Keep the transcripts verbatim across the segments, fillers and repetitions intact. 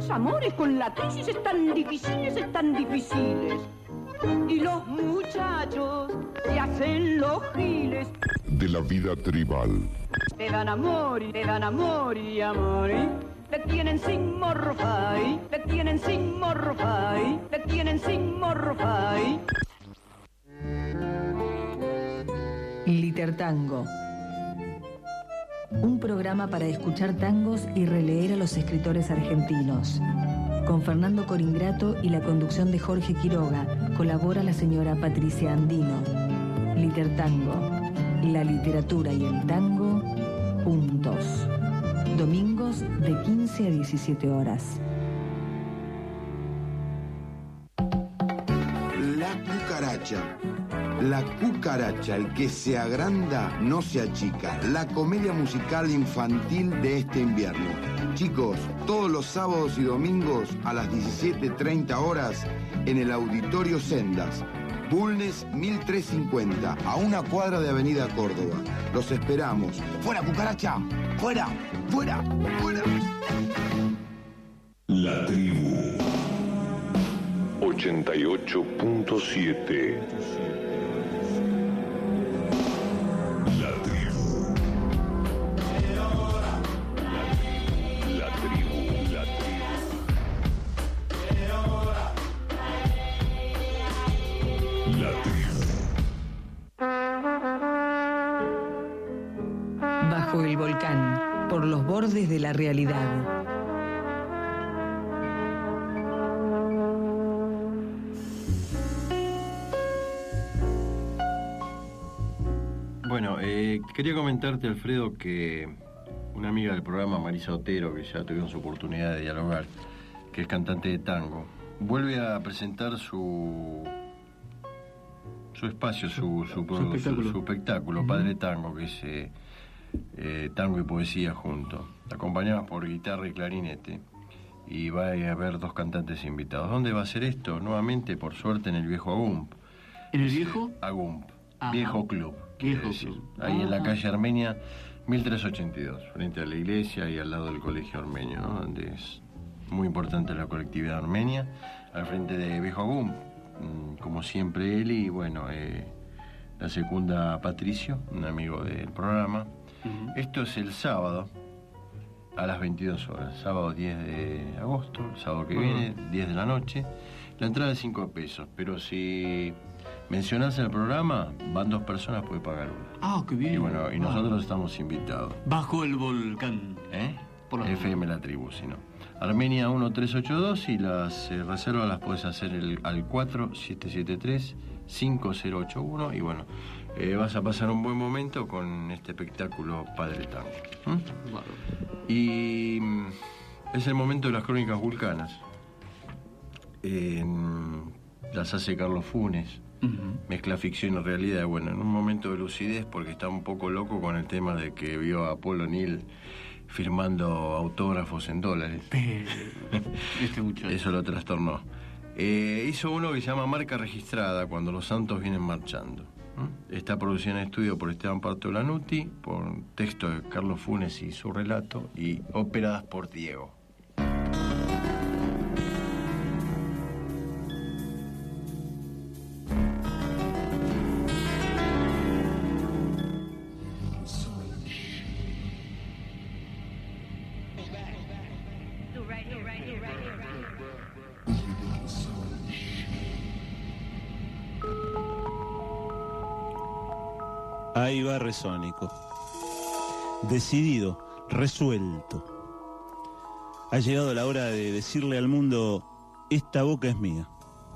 los amores con la crisis están difíciles, están difíciles. Y los muchachos se hacen los giles. De la vida tribal. Te dan amor y te dan amor y amor. ¿eh? Te tienen sin morfai, te tienen sin morfai, te tienen sin morfai. Litertango. Un programa para escuchar tangos y releer a los escritores argentinos. Con Fernando Coringrato y la conducción de Jorge Quiroga, colabora la señora Patricia Andino. Litertango. La literatura y el tango juntos. Domingos de quince a diecisiete horas. La cucaracha. La cucaracha, el que se agranda no se achica. La comedia musical infantil de este invierno. Chicos, todos los sábados y domingos a las diecisiete treinta horas en el Auditorio Sendas. Bulnes mil trescientos cincuenta, a una cuadra de Avenida Córdoba. Los esperamos. ¡Fuera, cucaracha! ¡Fuera! ¡Fuera! ¡Fuera! La tribu ochenta y ocho punto siete. La tribu. La tribu, la tribu. La tribu. Bajo el volcán, por los bordes de la realidad. Bueno, eh, quería comentarte, Alfredo, que una amiga del programa, Marisa Otero, que ya tuvimos oportunidad de dialogar, que es cantante de tango, vuelve a presentar su su espacio, su, su, su, su espectáculo, su, su espectáculo uh-huh. Padre Tango, que es eh, eh, tango y poesía junto, acompañados por guitarra y clarinete, y va a haber dos cantantes invitados. ¿Dónde va a ser esto? Nuevamente, por suerte, en el viejo Agump. ¿En el viejo? Agump, Ajá. Viejo Club. Viejo Club. Ahí Ajá. en la calle Armenia, mil trescientos ochenta y dos, frente a la iglesia y al lado del colegio armenio, ¿no? Donde es muy importante la colectividad armenia, al frente de Viejo Agump, como siempre él y bueno, eh, la segunda Patricio, un amigo del programa. Uh-huh. Esto es el sábado a las veintidós horas, sábado diez de agosto, sábado que uh-huh. viene, diez de la noche. La entrada es cinco pesos, pero si mencionás el programa, van dos personas, puede pagar una. Ah, qué bien. Y bueno, y nosotros ah. estamos invitados. Bajo el volcán. ¿Eh? Por la F M La Tribu, si no. Armenia uno tres ocho dos y las eh, reservas las puedes hacer el, al cuatro siete siete tres cinco cero ocho uno y bueno, eh, vas a pasar un buen momento con este espectáculo Padre Tango. ¿Mm? Vale. Y mm, es el momento de las crónicas vulcanas. Eh, las hace Carlos Funes, uh-huh. mezcla ficción y realidad. Bueno, en un momento de lucidez, porque está un poco loco con el tema de que vio a Paul O'Neill firmando autógrafos en dólares. Este muchacho. Eso lo trastornó. Eh, hizo uno que se llama Marca Registrada, cuando los santos vienen marchando. ¿Mm? Está producida en estudio por Esteban Parto Lanuti, por texto de Carlos Funes y su relato, y operadas por Diego. Ahí va Resónico. Decidido, resuelto. Ha llegado la hora de decirle al mundo, esta boca es mía.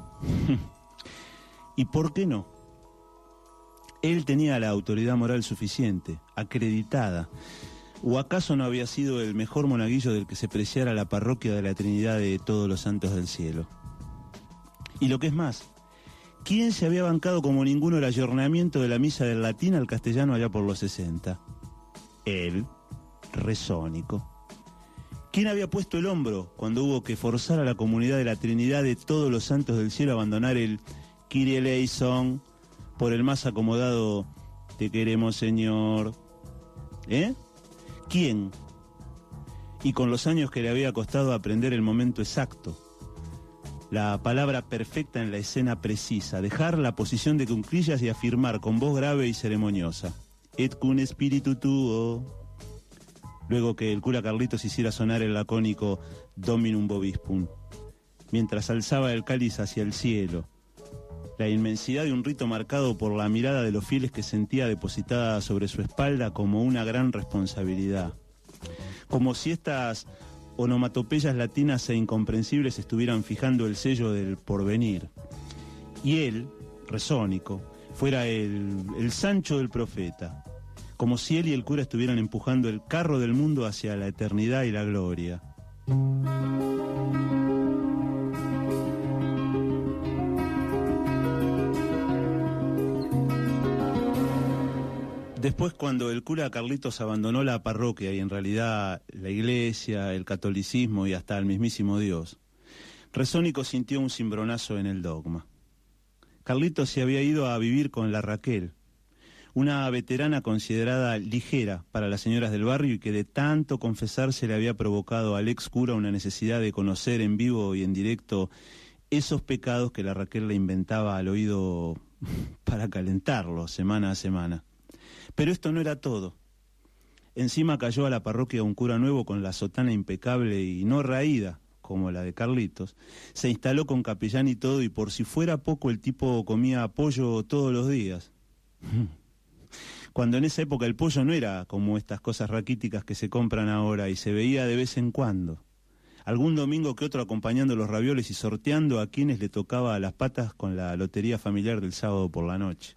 ¿Y por qué no? Él tenía la autoridad moral suficiente, acreditada. ¿O acaso no había sido el mejor monaguillo del que se preciara la parroquia de la Trinidad de todos los santos del cielo? Y lo que es más, ¿quién se había bancado como ninguno el ayornamiento de la misa del latín al castellano allá por los sesenta? Él, Resónico. ¿Quién había puesto el hombro cuando hubo que forzar a la comunidad de la Trinidad de todos los santos del cielo a abandonar el Kyrie eleison por el más acomodado Te queremos, Señor? ¿Eh? ¿Quién? y con los años que le había costado aprender el momento exacto, la palabra perfecta en la escena precisa, dejar la posición de cuclillas y afirmar con voz grave y ceremoniosa, et cum spiritu tuo. Luego que el cura Carlitos hiciera sonar el lacónico Dominum Vobiscum, mientras alzaba el cáliz hacia el cielo, la inmensidad de un rito marcado por la mirada de los fieles que sentía depositada sobre su espalda como una gran responsabilidad, como si estas onomatopeyas latinas e incomprensibles estuvieran fijando el sello del porvenir, y él, resónico, fuera el, el Sancho del profeta, como si él y el cura estuvieran empujando el carro del mundo hacia la eternidad y la gloria. Después, cuando el cura Carlitos abandonó la parroquia y en realidad la iglesia, el catolicismo y hasta el mismísimo Dios, Resónico sintió un cimbronazo en el dogma. Carlitos se había ido a vivir con la Raquel, una veterana considerada ligera para las señoras del barrio y que de tanto confesarse le había provocado al ex cura una necesidad de conocer en vivo y en directo esos pecados que la Raquel le inventaba al oído para calentarlo semana a semana. Pero esto no era todo. Encima cayó a la parroquia un cura nuevo con la sotana impecable y no raída, como la de Carlitos. Se instaló con capellán y todo, y por si fuera poco el tipo comía pollo todos los días. Cuando en esa época el pollo no era como estas cosas raquíticas que se compran ahora y se veía de vez en cuando. Algún domingo que otro acompañando los ravioles y sorteando a quienes le tocaba las patas con la lotería familiar del sábado por la noche.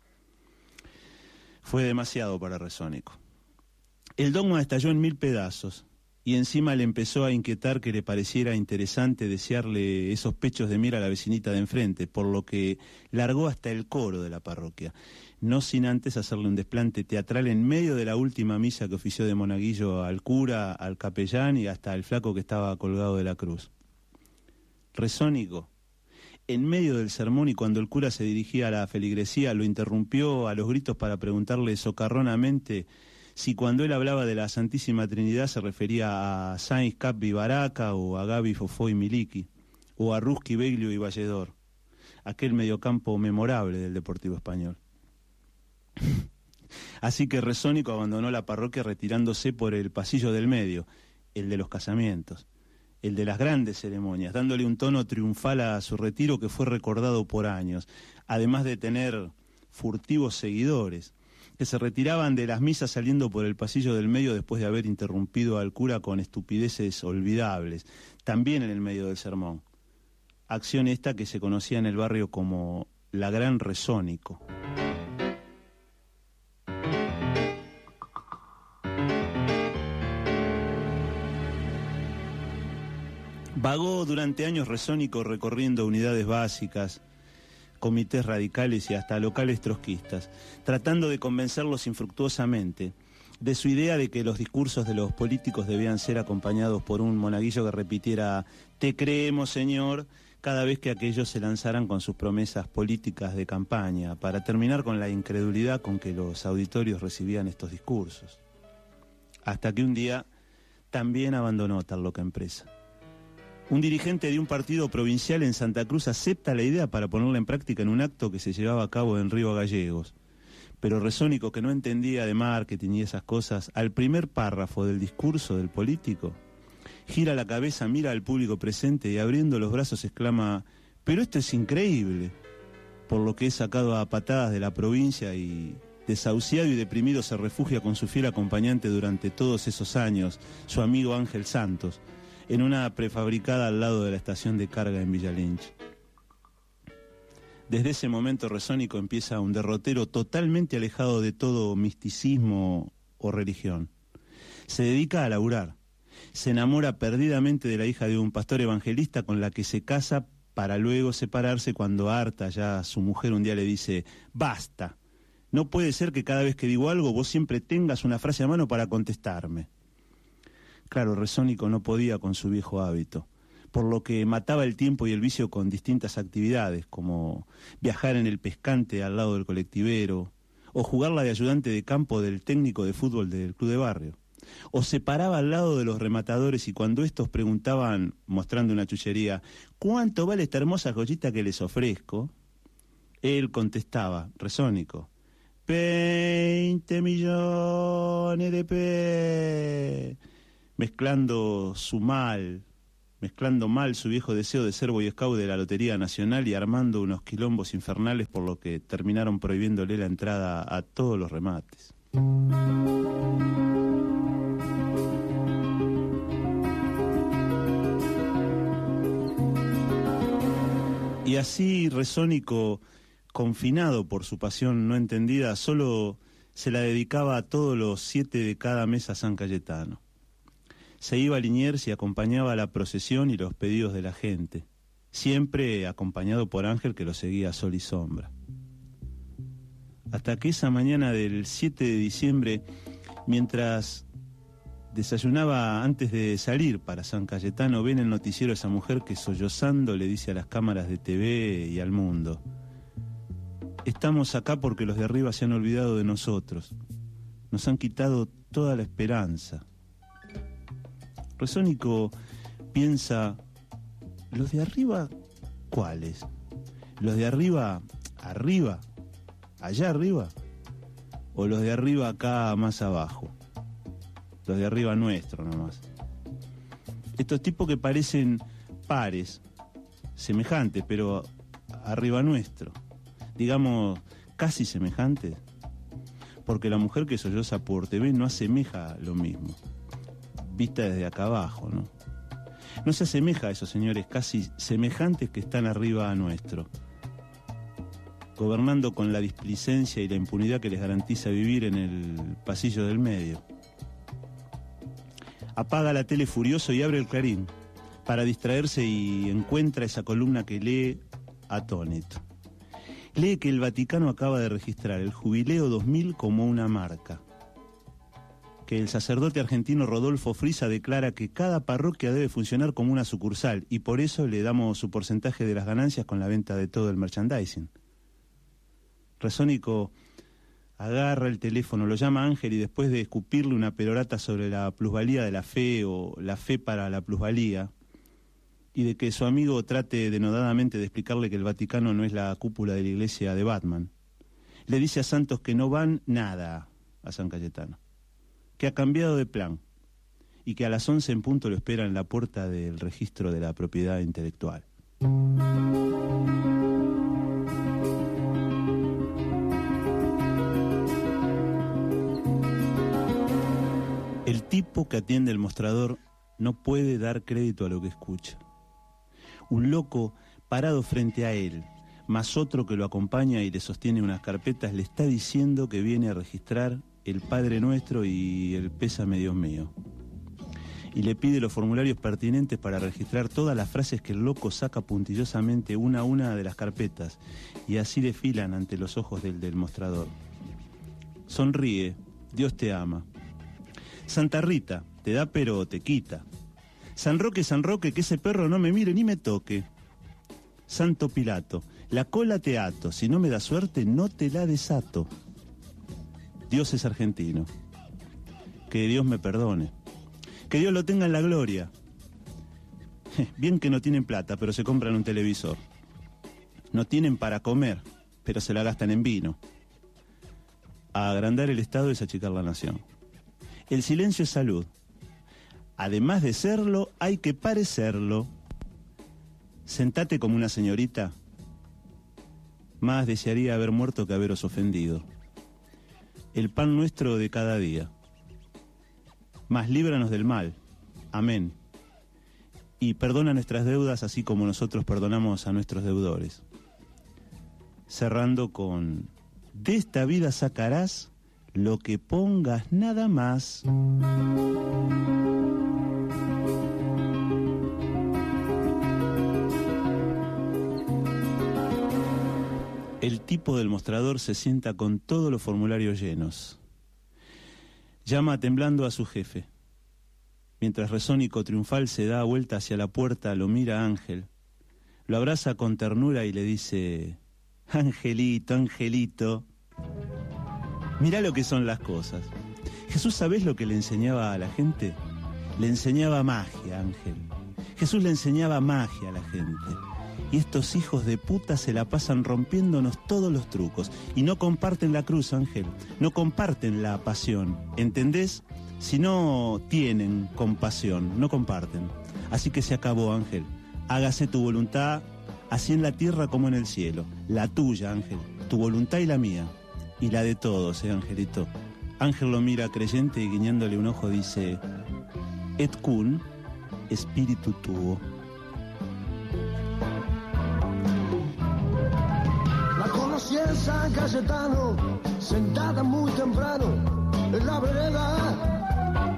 Fue demasiado para Resónico. El dogma estalló en mil pedazos y encima le empezó a inquietar que le pareciera interesante desearle esos pechos de miel a la vecinita de enfrente, por lo que largó hasta el coro de la parroquia, no sin antes hacerle un desplante teatral en medio de la última misa que ofició de monaguillo al cura, al capellán y hasta al flaco que estaba colgado de la cruz. Resónico, en medio del sermón y cuando el cura se dirigía a la feligresía, lo interrumpió a los gritos para preguntarle socarronamente si cuando él hablaba de la Santísima Trinidad se refería a Sainz, Cappi, Baraca, o a Gavi, Fofó y Miliki, o a Ruski, Beglio y Valledor, aquel mediocampo memorable del Deportivo Español. Así que Resónico abandonó la parroquia retirándose por el pasillo del medio, el de los casamientos, el de las grandes ceremonias, dándole un tono triunfal a su retiro que fue recordado por años, además de tener furtivos seguidores, que se retiraban de las misas saliendo por el pasillo del medio después de haber interrumpido al cura con estupideces olvidables, también en el medio del sermón. Acción esta que se conocía en el barrio como la Gran Resónico. Vagó durante años Resónico recorriendo unidades básicas, comités radicales y hasta locales trotskistas, tratando de convencerlos infructuosamente de su idea de que los discursos de los políticos debían ser acompañados por un monaguillo que repitiera «Te creemos, señor», cada vez que aquellos se lanzaran con sus promesas políticas de campaña, para terminar con la incredulidad con que los auditorios recibían estos discursos. Hasta que un día también abandonó tal loca empresa. Un dirigente de un partido provincial en Santa Cruz acepta la idea para ponerla en práctica en un acto que se llevaba a cabo en Río Gallegos. Pero Resónico, que no entendía de marketing y esas cosas, al primer párrafo del discurso del político, gira la cabeza, mira al público presente y abriendo los brazos exclama: «Pero esto es increíble», por lo que es sacado a patadas de la provincia y, desahuciado y deprimido, se refugia con su fiel acompañante durante todos esos años, su amigo Ángel Santos, en una prefabricada al lado de la estación de carga en Villa Lynch. Desde ese momento Resónico empieza un derrotero totalmente alejado de todo misticismo o religión. Se dedica a laburar. Se enamora perdidamente de la hija de un pastor evangelista con la que se casa para luego separarse cuando harta ya su mujer un día le dice: «Basta, no puede ser que cada vez que digo algo vos siempre tengas una frase a mano para contestarme». Claro, Resónico no podía con su viejo hábito, por lo que mataba el tiempo y el vicio con distintas actividades, como viajar en el pescante al lado del colectivero, o jugar la de ayudante de campo del técnico de fútbol del club de barrio. O se paraba al lado de los rematadores y cuando estos preguntaban, mostrando una chuchería, ¿cuánto vale esta hermosa joyita que les ofrezco?, él contestaba, resónico, veinte millones de pe... mezclando su mal, mezclando mal su viejo deseo de ser Boy Scout de la Lotería Nacional y armando unos quilombos infernales por lo que terminaron prohibiéndole la entrada a todos los remates. Y así Resónico, confinado por su pasión no entendida, solo se la dedicaba a todos los siete de cada mes a San Cayetano. Se iba a Liniers y acompañaba la procesión y los pedidos de la gente, siempre acompañado por Ángel, que lo seguía a sol y sombra. Hasta que esa mañana del siete de diciembre, mientras desayunaba antes de salir para San Cayetano, ve en el noticiero a esa mujer que sollozando le dice a las cámaras de T V y al mundo: estamos acá porque los de arriba se han olvidado de nosotros, nos han quitado toda la esperanza. Resónico piensa, ¿los de arriba cuáles? ¿Los de arriba, arriba, allá arriba? ¿O los de arriba acá más abajo? Los de arriba nuestro nomás. Estos tipos que parecen pares, semejantes, pero arriba nuestro. Digamos, casi semejantes. Porque la mujer que solloza por T V no asemeja lo mismo. Vista desde acá abajo, ¿no? No se asemeja a esos señores casi semejantes que están arriba a nuestro, gobernando con la displicencia y la impunidad que les garantiza vivir en el pasillo del medio. Apaga la tele furioso y abre el Clarín para distraerse y encuentra esa columna que lee atónito. Lee que el Vaticano acaba de registrar el Jubileo dos mil como una marca. Que el sacerdote argentino Rodolfo Frisa declara que cada parroquia debe funcionar como una sucursal y por eso le damos su porcentaje de las ganancias con la venta de todo el merchandising. Resónico agarra el teléfono, lo llama Ángel y después de escupirle una perorata sobre la plusvalía de la fe o la fe para la plusvalía y de que su amigo trate denodadamente de explicarle que el Vaticano no es la cúpula de la iglesia de Batman, le dice a Santos que no van nada a San Cayetano, que ha cambiado de plan y que a las once en punto lo espera en la puerta del registro de la propiedad intelectual. El tipo que atiende el mostrador no puede dar crédito a lo que escucha. Un loco parado frente a él, más otro que lo acompaña y le sostiene unas carpetas, le está diciendo que viene a registrar el Padre Nuestro y el Pésame Dios Mío. Y le pide los formularios pertinentes para registrar todas las frases que el loco saca puntillosamente una a una de las carpetas y así desfilan ante los ojos del, del mostrador. Sonríe, Dios te ama. Santa Rita, te da pero te quita. San Roque, San Roque, que ese perro no me mire ni me toque. Santo Pilato, la cola te ato, si no me da suerte no te la desato. Dios es argentino. Que Dios me perdone. Que Dios lo tenga en la gloria. Bien que no tienen plata, pero se compran un televisor. No tienen para comer, pero se la gastan en vino. A agrandar el Estado es achicar la nación. El silencio es salud. Además de serlo, hay que parecerlo. Sentate como una señorita. Más desearía haber muerto que haberos ofendido. El pan nuestro de cada día. Mas líbranos del mal. Amén. Y perdona nuestras deudas así como nosotros perdonamos a nuestros deudores. Cerrando con: de esta vida sacarás lo que pongas nada más. El tipo del mostrador se sienta con todos los formularios llenos. Llama temblando a su jefe. Mientras Resónico triunfal se da vuelta hacia la puerta, lo mira Ángel. Lo abraza con ternura y le dice: Angelito, Angelito, mirá lo que son las cosas. Jesús, ¿sabés lo que le enseñaba a la gente? Le enseñaba magia, Ángel. Jesús le enseñaba magia a la gente. Y estos hijos de puta se la pasan rompiéndonos todos los trucos. Y no comparten la cruz, Ángel. No comparten la pasión. ¿Entendés? Si no tienen compasión, no comparten. Así que se acabó, Ángel. Hágase tu voluntad, así en la tierra como en el cielo. La tuya, Ángel. Tu voluntad y la mía. Y la de todos, eh, Angelito. Ángel lo mira creyente y guiñándole un ojo dice: Et cum spiritu tuo. La conocí en San Cayetano, sentada muy temprano en la vereda,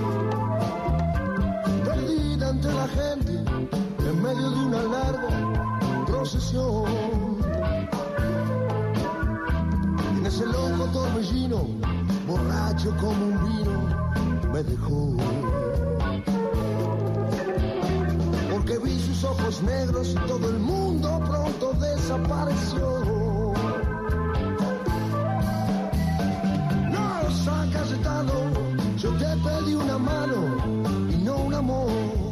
perdida entre la gente, en medio de una larga procesión. En ese loco torbellino, borracho como un vino, me dejó. Porque vi sus ojos negros y todo el mundo pronto desapareció. No, San Cayetano, yo te pedí una mano y no un amor.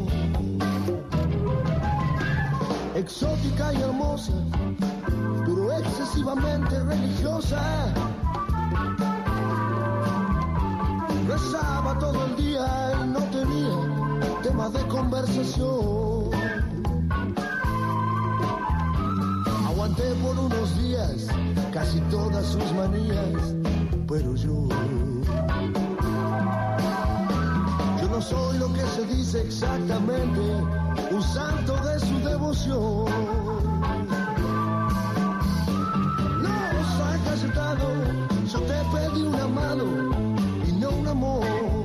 Exótica y hermosa, pero excesivamente religiosa. Rezaba todo el día y no tenía temas de conversación. Aguanté por unos días casi todas sus manías, pero yo Yo no soy lo que se dice exactamente, un santo de su devoción. No, San Cayetano, yo te pedí una mano y no un amor.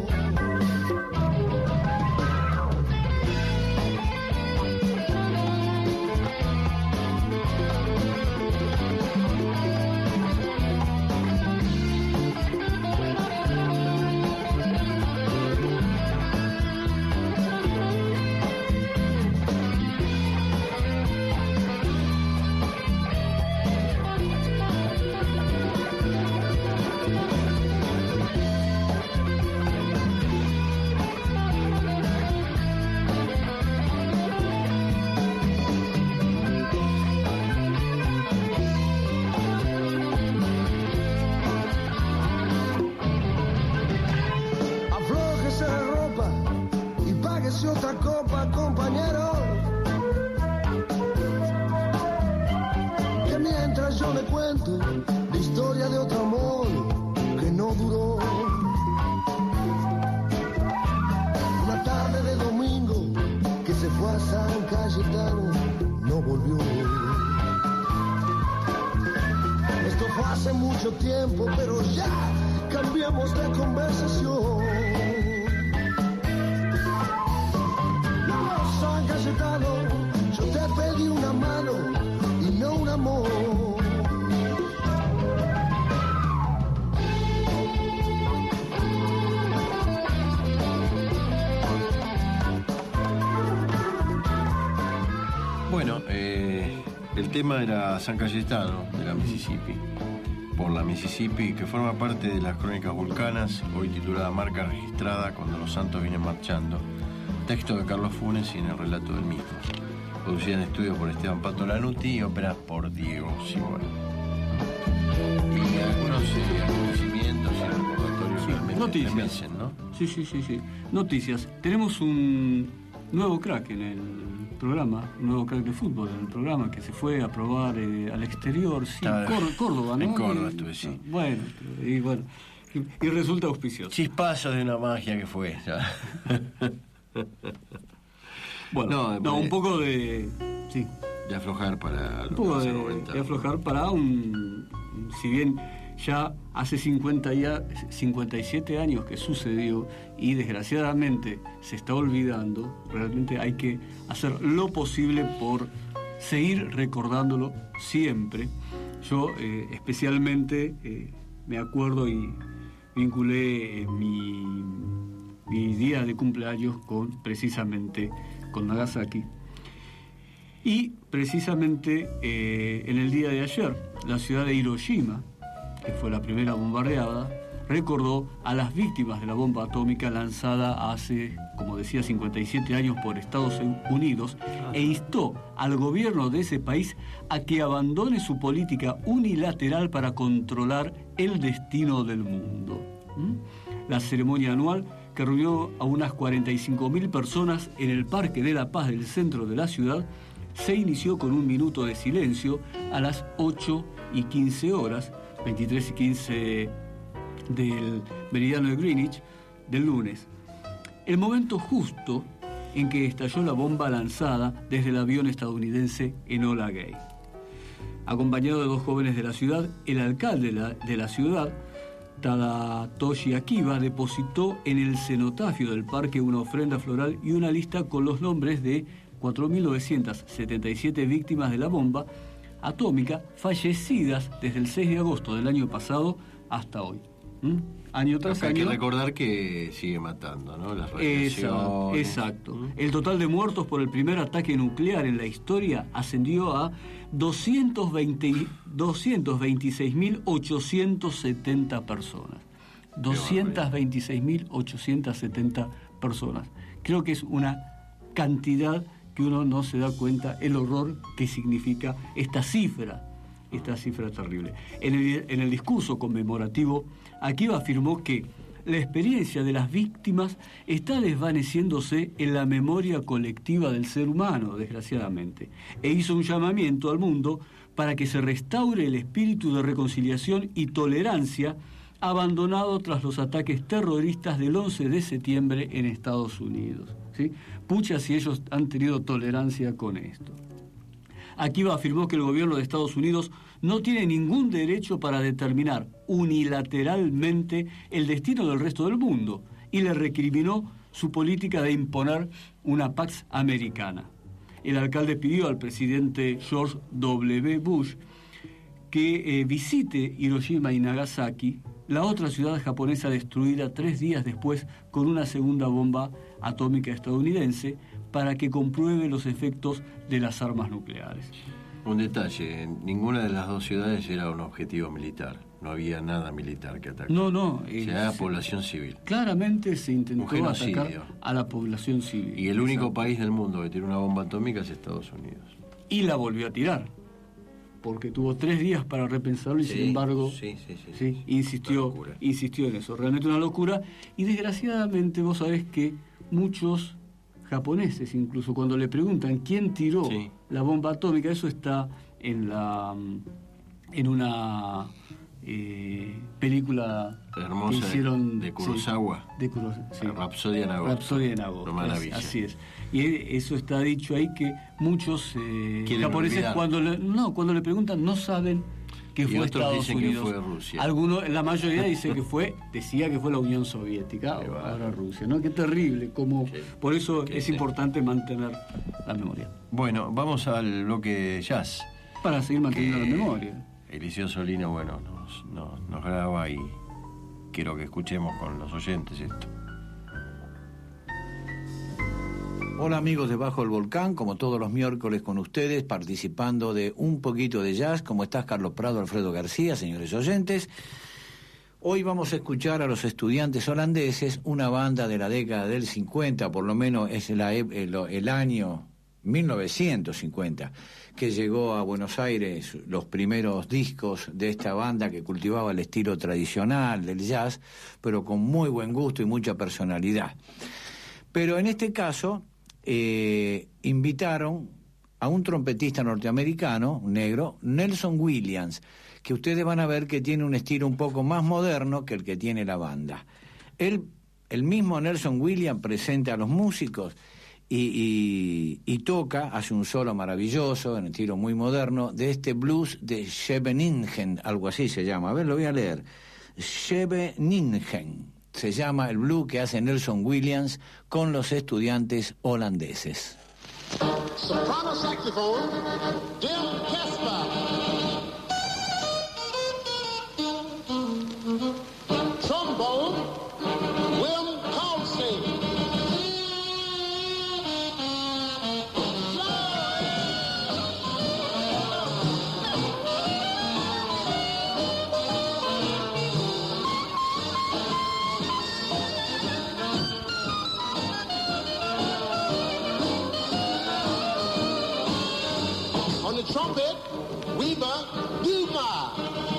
Otra copa, compañero, que mientras yo le cuento la historia de otro amor que no duró. Una tarde de domingo que se fue a San Cayetano, no volvió. Esto fue hace mucho tiempo, pero ya cambiamos de conversación. San Cayetano, yo te pedí una mano y no un amor. Bueno, eh, el tema era San Cayetano, de la Mississippi, por la Mississippi, que forma parte de las Crónicas Vulcanas, hoy titulada Marca Registrada cuando los santos vienen marchando. Texto de Carlos Funes y en el relato del mismo. Producida en estudio por Esteban Pato Lanuti y óperas por Diego Simón. Y algunos eh, acontecimientos y recordatorios Sí, realmente noticias. estremecen, ¿no? Sí, sí, sí, sí. Noticias. Tenemos un nuevo crack en el programa, un nuevo crack de fútbol en el programa que se fue a probar eh, al exterior, sí, Estaba- Cór- Córdoba, ¿no? en Córdoba Y- estuve, sí. Bueno, y bueno, y, y resulta auspicioso. Chispazos de una magia que fue. ya. Bueno, No, no, después- un poco de... Sí, De aflojar para un los poco de, noventa. de aflojar para un... Si bien ya hace cincuenta ya, cincuenta y siete años que sucedió y desgraciadamente se está olvidando, realmente hay que hacer lo posible por seguir recordándolo siempre. Yo eh, especialmente eh, me acuerdo y vinculé eh, mi, mi día de cumpleaños con precisamente con Nagasaki. Y precisamente eh, en el día de ayer, la ciudad de Hiroshima, que fue la primera bombardeada, recordó a las víctimas de la bomba atómica lanzada hace, como decía, cincuenta y siete años por Estados Unidos, e instó al gobierno de ese país a que abandone su política unilateral para controlar el destino del mundo. ¿Mm? La ceremonia anual, que reunió a unas cuarenta y cinco mil personas en el Parque de la Paz del centro de la ciudad, se inició con un minuto de silencio a las ocho y quince horas, veintitrés y quince del meridiano de Greenwich, del lunes. El momento justo en que estalló la bomba lanzada desde el avión estadounidense Enola Gay. Acompañado de dos jóvenes de la ciudad, el alcalde de la, de la ciudad, Tadatoshi Akiba, depositó en el cenotafio del parque una ofrenda floral y una lista con los nombres de cuatro mil novecientas setenta y siete víctimas de la bomba atómica fallecidas desde el seis de agosto del año pasado hasta hoy. ¿Mm? Año tras Acá año. Hay que recordar que sigue matando, ¿no? Las Exacto. radiaciones. exacto. ¿Mm? El total de muertos por el primer ataque nuclear en la historia ascendió a doscientos veintiséis mil ochocientas setenta personas. doscientos veintiséis mil ochocientas setenta personas. Creo que es una cantidad que uno no se da cuenta el horror que significa esta cifra, esta cifra terrible. En el, en el discurso conmemorativo, Akiba afirmó que la experiencia de las víctimas está desvaneciéndose en la memoria colectiva del ser humano, desgraciadamente, e hizo un llamamiento al mundo para que se restaure el espíritu de reconciliación y tolerancia abandonado tras los ataques terroristas del once de septiembre en Estados Unidos. ¿Sí? Pucha si ellos han tenido tolerancia con esto. Akiba afirmó que el gobierno de Estados Unidos no tiene ningún derecho para determinar unilateralmente el destino del resto del mundo y le recriminó su política de imponer una Pax Americana. El alcalde pidió al presidente George W. Bush que eh, visite Hiroshima y Nagasaki, la otra ciudad japonesa destruida tres días después con una segunda bomba atómica estadounidense, para que compruebe los efectos de las armas nucleares. Un detalle, ninguna de las dos ciudades era un objetivo militar, no había nada militar que atacar. No, no. Eh, era población civil. Claramente se intentó Un genocidio. atacar a la población civil. Y el único Exacto. país del mundo que tiene una bomba atómica es Estados Unidos. Y la volvió a tirar, porque tuvo tres días para repensarlo y Sí, sin embargo sí, sí, sí, sí, sí. insistió, Una locura. insistió en eso. Realmente una locura. Y desgraciadamente vos sabés que muchos japoneses, incluso cuando le preguntan quién tiró Sí. la bomba atómica, eso está en la en una eh, película Hermosa que hicieron de Kurosawa. sí, de Kurosawa, sí. Rapsodia en agosto. Rapsodia en agosto. Una maravilla. Así es. Y eso está dicho ahí que muchos eh, Quieren japoneses olvidar. cuando le, no cuando le preguntan no saben que Y fue otros Estados dicen que Unidos. fue Rusia. Algunos, la mayoría dice que fue, decía que fue la Unión Soviética, Qué ahora bárbaro. Rusia, ¿no? Qué terrible, como Sí. por eso Qué es sí. importante mantener la memoria. Bueno, vamos al bloque de jazz. Para seguir manteniendo que la memoria. Eliseo Solino, bueno, nos, nos, nos graba y quiero que escuchemos con los oyentes esto. Hola amigos de Bajo el Volcán, como todos los miércoles con ustedes, participando de un poquito de jazz. ¿Cómo estás, Carlos Prado, Alfredo García, señores oyentes? Hoy vamos a escuchar a los Estudiantes Holandeses, una banda de la década del cincuenta, por lo menos es la, el, el año mil novecientos cincuenta, que llegó a Buenos Aires los primeros discos de esta banda que cultivaba el estilo tradicional del jazz, pero con muy buen gusto y mucha personalidad. Pero en este caso eh, invitaron a un trompetista norteamericano, un negro, Nelson Williams, que ustedes van a ver que tiene un estilo un poco más moderno que el que tiene la banda. Él, el mismo Nelson Williams presenta a los músicos y, y, y toca, hace un solo maravilloso, en estilo muy moderno, de este blues de Scheveningen, algo así se llama. A ver, lo voy a leer. Scheveningen se llama el blues que hace Nelson Williams con los Estudiantes Holandeses. Soprano saxophone, Dim Casper. Trombone, William Colsey. the trumpet, Weaver Newmar.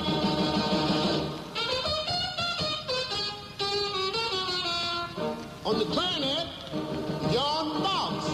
On the clarinet, Jan Marks.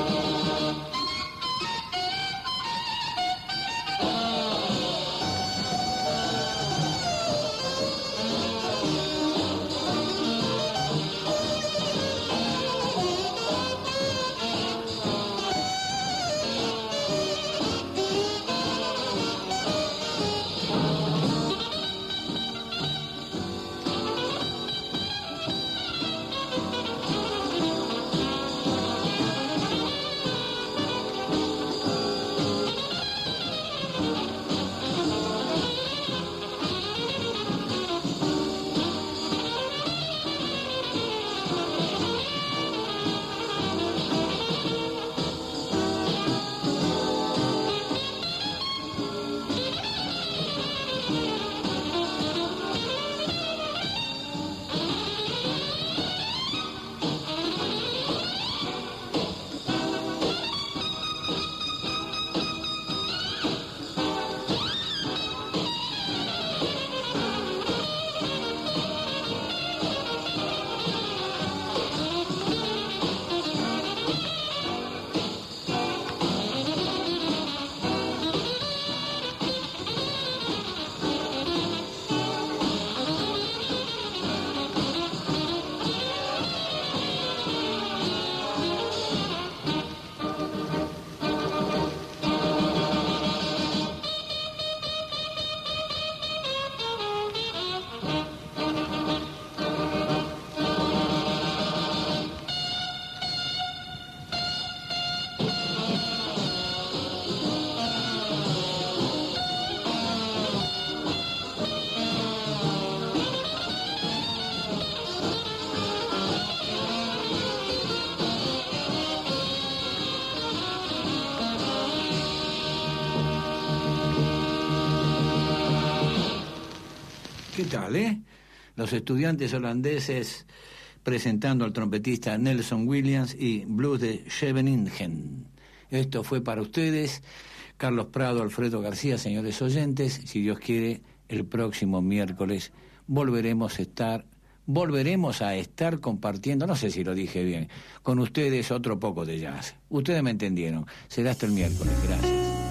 ¿Qué tal, eh? Los estudiantes holandeses presentando al trompetista Nelson Williams y Blues de Scheveningen. Esto fue para ustedes, Carlos Prado, Alfredo García, señores oyentes. Si Dios quiere, el próximo miércoles volveremos a estar, volveremos a estar compartiendo, no sé si lo dije bien, con ustedes otro poco de jazz. Ustedes me entendieron. Será hasta el miércoles. Gracias.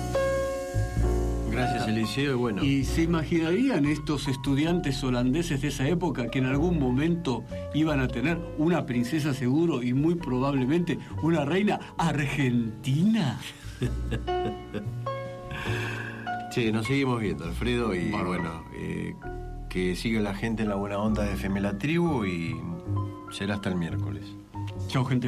Gracias, Eliseo, y bueno. ¿Y se imaginarían estos estudiantes holandeses de esa época que en algún momento iban a tener una princesa seguro y muy probablemente una reina argentina? Che, nos seguimos viendo, Alfredo, y bueno, bueno eh, que siga la gente en la buena onda de F M La Tribu y será hasta el miércoles. Chao, gente.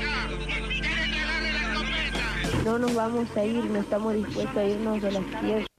No nos vamos a ir, no estamos dispuestos a irnos de las tierras.